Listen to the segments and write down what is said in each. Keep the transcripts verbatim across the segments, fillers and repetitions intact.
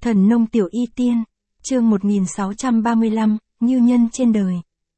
Thần nông tiểu y tiên, chương một nghìn sáu trăm ba mươi lăm, như nhân trên đời.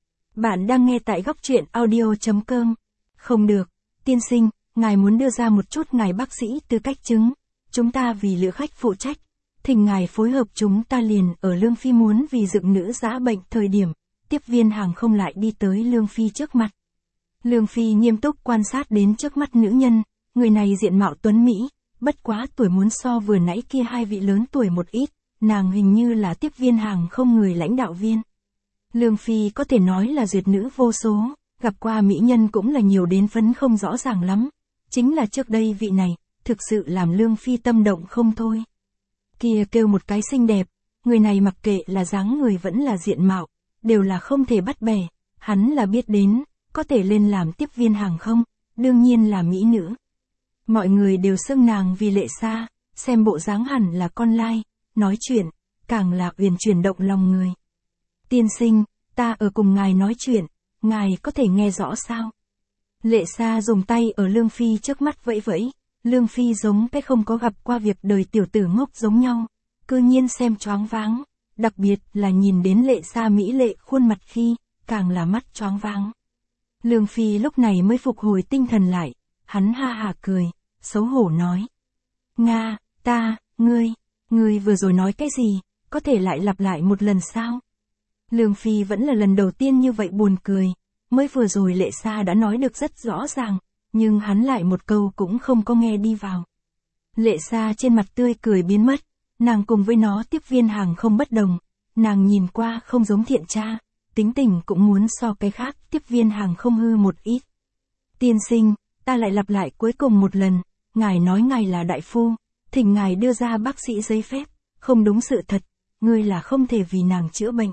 Bạn đang nghe tại góc truyện audio chấm com. Không được, tiên sinh, ngài muốn đưa ra một chút ngài bác sĩ tư cách chứng. Chúng ta vì lữ khách phụ trách, thỉnh ngài phối hợp chúng ta liền ở Lương Phi muốn vì dựng nữ giã bệnh thời điểm, tiếp viên hàng không lại đi tới Lương Phi trước mặt. Lương Phi nghiêm túc quan sát đến trước mắt nữ nhân, người này diện mạo tuấn Mỹ, bất quá tuổi muốn so vừa nãy kia hai vị lớn tuổi một ít, nàng hình như là tiếp viên hàng không người lãnh đạo viên. Lương Phi có thể nói là duyệt nữ vô số, gặp qua mỹ nhân cũng là nhiều đến phấn không rõ ràng lắm. Chính là trước đây vị này, thực sự làm Lương Phi tâm động không thôi. Kia kêu một cái xinh đẹp, người này mặc kệ là dáng người vẫn là diện mạo, đều là không thể bắt bẻ, hắn là biết đến, có thể lên làm tiếp viên hàng không, đương nhiên là mỹ nữ. Mọi người đều xưng nàng vì Lệ Sa, xem bộ dáng hẳn là con lai, nói chuyện, càng là uyển chuyển động lòng người. Tiên sinh, ta ở cùng ngài nói chuyện, ngài có thể nghe rõ sao? Lệ Sa dùng tay ở Lương Phi trước mắt vẫy vẫy, Lương Phi giống cái không có gặp qua việc đời tiểu tử ngốc giống nhau, cư nhiên xem choáng váng, đặc biệt là nhìn đến Lệ Sa mỹ lệ khuôn mặt khi, càng là mắt choáng váng. Lương Phi lúc này mới phục hồi tinh thần lại, hắn ha hà cười, xấu hổ nói. Nga, ta, ngươi, ngươi vừa rồi nói cái gì, có thể lại lặp lại một lần sao? Lương Phi vẫn là lần đầu tiên như vậy buồn cười, mới vừa rồi Lệ Sa đã nói được rất rõ ràng, nhưng hắn lại một câu cũng không có nghe đi vào. Lệ Sa trên mặt tươi cười biến mất, nàng cùng với nó tiếp viên hàng không bất đồng, nàng nhìn qua không giống thiện tra, tính tình cũng muốn so cái khác tiếp viên hàng không hư một ít. Tiên sinh, ta lại lặp lại cuối cùng một lần, ngài nói ngài là đại phu, thỉnh ngài đưa ra bác sĩ giấy phép, không đúng sự thật, ngươi là không thể vì nàng chữa bệnh.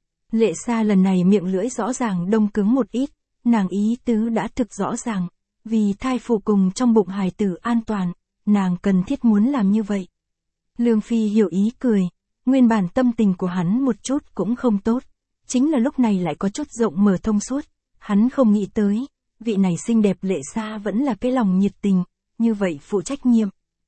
Lệ Sa lần này miệng lưỡi rõ ràng đông cứng một ít, nàng ý tứ đã thực rõ ràng, vì thai phụ cùng trong bụng hài tử an toàn, nàng cần thiết muốn làm như vậy. Lương Phi hiểu ý cười, nguyên bản tâm tình của hắn một chút cũng không tốt, chính là lúc này lại có chút rộng mở thông suốt, hắn không nghĩ tới, vị này xinh đẹp Lệ Sa vẫn là cái lòng nhiệt tình, như vậy phụ trách nhiệm.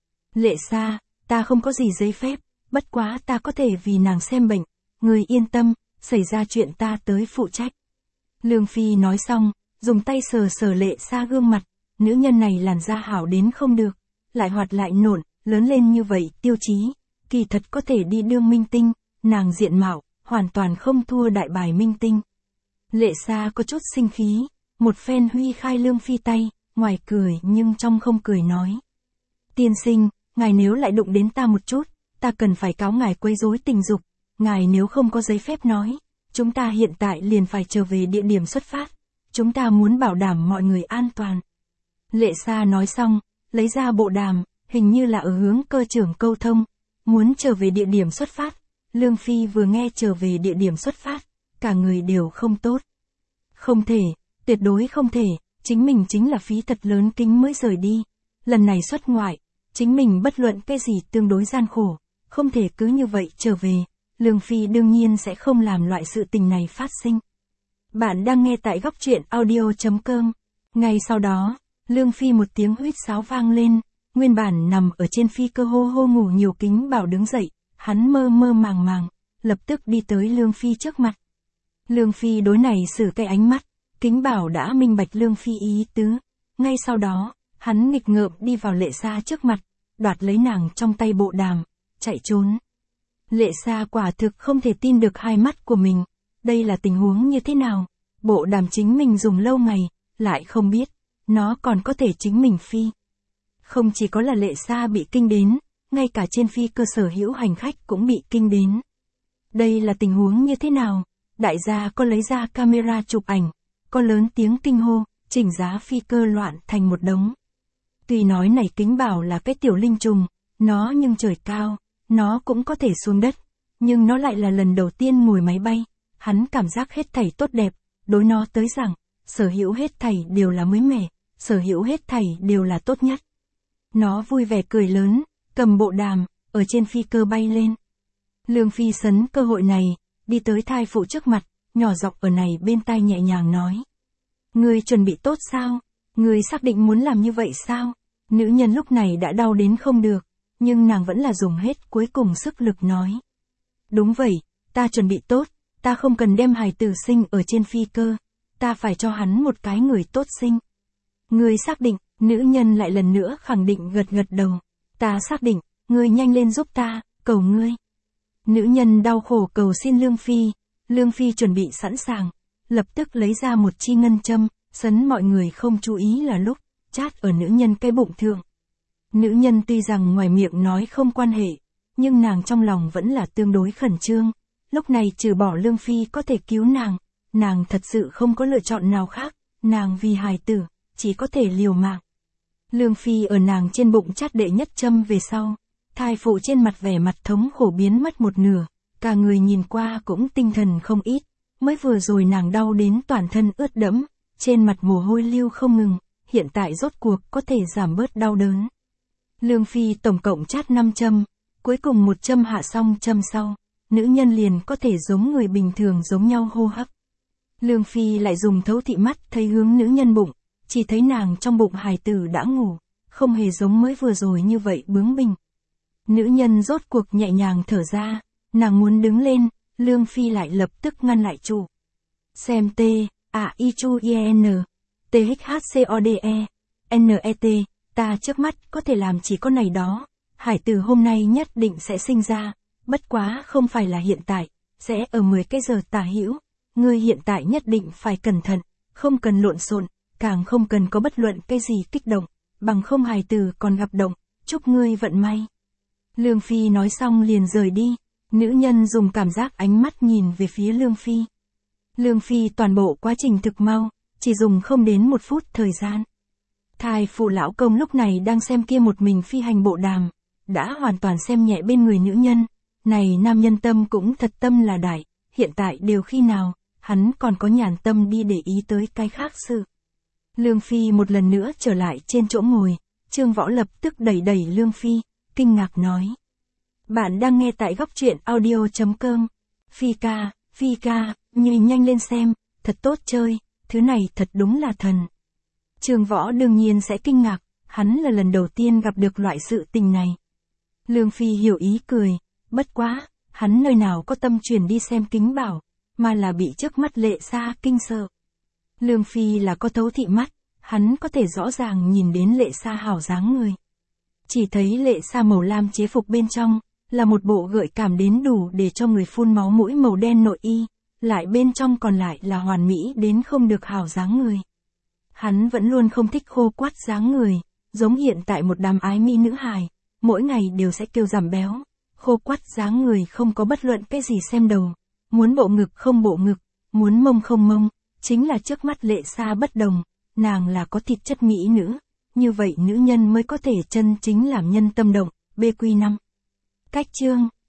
Lệ Sa, ta không có gì giấy phép, bất quá ta có thể vì nàng xem bệnh, người yên tâm, xảy ra chuyện ta tới phụ trách. Lương Phi nói xong, dùng tay sờ sờ Lệ Sa gương mặt, nữ nhân này làn da hảo đến không được, lại hoạt lại nộn, lớn lên như vậy tiêu chí, kỳ thật có thể đi đương minh tinh, nàng diện mạo, hoàn toàn không thua đại bài minh tinh. Lệ Sa có chút sinh khí, một phen huy khai Lương Phi tay, ngoài cười nhưng trong không cười nói. Tiên sinh, ngài nếu lại đụng đến ta một chút, ta cần phải cáo ngài quấy rối tình dục, ngài nếu không có giấy phép nói, chúng ta hiện tại liền phải trở về địa điểm xuất phát, chúng ta muốn bảo đảm mọi người an toàn. Lệ Sa nói xong, lấy ra bộ đàm, hình như là ở hướng cơ trưởng câu thông, muốn trở về địa điểm xuất phát. Lương Phi vừa nghe trở về địa điểm xuất phát, cả người đều không tốt. Không thể, tuyệt đối không thể, chính mình chính là phí thật lớn kính mới rời đi. Lần này xuất ngoại, chính mình bất luận cái gì tương đối gian khổ, không thể cứ như vậy trở về. Lương Phi đương nhiên sẽ không làm loại sự tình này phát sinh. Bạn đang nghe tại góc truyện audio chấm com. Ngay sau đó, Lương Phi một tiếng huýt sáo vang lên, nguyên bản nằm ở trên phi cơ hô hô ngủ nhiều Kính Bảo đứng dậy, hắn mơ mơ màng màng, lập tức đi tới Lương Phi trước mặt. Lương Phi đối này xử cái ánh mắt, Kính Bảo đã minh bạch Lương Phi ý tứ, ngay sau đó, hắn nghịch ngợm đi vào Lệ Sa trước mặt, đoạt lấy nàng trong tay bộ đàm, chạy trốn. Lệ Sa quả thực không thể tin được hai mắt của mình, đây là tình huống như thế nào, bộ đàm chính mình dùng lâu ngày, lại không biết, nó còn có thể chính mình phi. Không chỉ có là Lệ Sa bị kinh đến, ngay cả trên phi cơ sở hữu hành khách cũng bị kinh đến. Đây là tình huống như thế nào, đại gia có lấy ra camera chụp ảnh, có lớn tiếng kinh hô, chỉnh giá phi cơ loạn thành một đống. Tuy nói này Kính Bảo là cái tiểu linh trùng, nó nhưng trời cao, nó cũng có thể xuống đất, nhưng nó lại là lần đầu tiên ngồi máy bay, hắn cảm giác hết thảy tốt đẹp, đối nó tới rằng, sở hữu hết thảy đều là mới mẻ, sở hữu hết thảy đều là tốt nhất. Nó vui vẻ cười lớn, cầm bộ đàm, ở trên phi cơ bay lên. Lương Phi sấn cơ hội này, đi tới thai phụ trước mặt, nhỏ giọng ở này bên tai nhẹ nhàng nói. Ngươi chuẩn bị tốt sao? Ngươi xác định muốn làm như vậy sao? Nữ nhân lúc này đã đau đến không được, nhưng nàng vẫn là dùng hết cuối cùng sức lực nói. Đúng vậy, ta chuẩn bị tốt, ta không cần đem hài tử sinh ở trên phi cơ, ta phải cho hắn một cái người tốt sinh. Ngươi xác định, nữ nhân lại lần nữa khẳng định gật gật đầu. Ta xác định, ngươi nhanh lên giúp ta, cầu ngươi. Nữ nhân đau khổ cầu xin Lương Phi, Lương Phi chuẩn bị sẵn sàng, lập tức lấy ra một chi ngân châm, sấn mọi người không chú ý là lúc, chát ở nữ nhân cái bụng thượng. Nữ nhân tuy rằng ngoài miệng nói không quan hệ, nhưng nàng trong lòng vẫn là tương đối khẩn trương, lúc này trừ bỏ Lương Phi có thể cứu nàng, nàng thật sự không có lựa chọn nào khác, nàng vì hài tử, chỉ có thể liều mạng. Lương Phi ở nàng trên bụng chát đệ nhất châm về sau, thai phụ trên mặt vẻ mặt thống khổ biến mất một nửa, cả người nhìn qua cũng tinh thần không ít, mới vừa rồi nàng đau đến toàn thân ướt đẫm, trên mặt mồ hôi lưu không ngừng, hiện tại rốt cuộc có thể giảm bớt đau đớn. Lương Phi tổng cộng chát năm châm, cuối cùng một châm hạ xong châm sau, nữ nhân liền có thể giống người bình thường giống nhau hô hấp. Lương Phi lại dùng thấu thị mắt thấy hướng nữ nhân bụng, chỉ thấy nàng trong bụng hài tử đã ngủ, không hề giống mới vừa rồi như vậy bướng bỉnh. Nữ nhân rốt cuộc nhẹ nhàng thở ra, nàng muốn đứng lên, Lương Phi lại lập tức ngăn lại trụ. Xem T, A I Chu I N, T H H C O D E, N E T, ta trước mắt có thể làm chỉ có này đó, hải tử hôm nay nhất định sẽ sinh ra, bất quá không phải là hiện tại, sẽ ở mười cái giờ tả hữu, ngươi hiện tại nhất định phải cẩn thận, không cần lộn xộn, càng không cần có bất luận cái gì kích động, bằng không hài tử còn gặp động, chúc ngươi vận may. Lương Phi nói xong liền rời đi, nữ nhân dùng cảm giác ánh mắt nhìn về phía Lương Phi. Lương Phi toàn bộ quá trình thực mau, chỉ dùng không đến một phút thời gian. Thai phụ lão công lúc này đang xem kia một mình phi hành bộ đàm, đã hoàn toàn xem nhẹ bên người nữ nhân, này nam nhân tâm cũng thật tâm là đại, hiện tại đều khi nào, hắn còn có nhàn tâm đi để ý tới cái khác sự. Lương Phi một lần nữa trở lại trên chỗ ngồi, Trương Võ lập tức đẩy đẩy Lương Phi, kinh ngạc nói. Bạn đang nghe tại góc truyện audio chấm com. Phi ca, Phi ca, nhìn nhanh lên xem, thật tốt chơi, thứ này thật đúng là thần. Trương Võ đương nhiên sẽ kinh ngạc, hắn là lần đầu tiên gặp được loại sự tình này. Lương Phi hiểu ý cười, bất quá, hắn nơi nào có tâm chuyển đi xem kính bảo, mà là bị trước mắt Lệ Sa kinh sợ. Lương Phi là có thấu thị mắt, hắn có thể rõ ràng nhìn đến Lệ Sa hảo dáng người. Chỉ thấy Lệ Sa màu lam chế phục bên trong, là một bộ gợi cảm đến đủ để cho người phun máu mũi màu đen nội y, lại bên trong còn lại là hoàn mỹ đến không được hảo dáng người. Hắn vẫn luôn không thích khô quắt dáng người, giống hiện tại một đám ái mỹ nữ hài, mỗi ngày đều sẽ kêu giảm béo, khô quắt dáng người không có bất luận cái gì xem đầu, muốn bộ ngực không bộ ngực, muốn mông không mông, chính là trước mắt Lệ Sa bất đồng, nàng là có thịt chất mỹ nữ, như vậy nữ nhân mới có thể chân chính làm nhân tâm động, B Q năm. Cách chương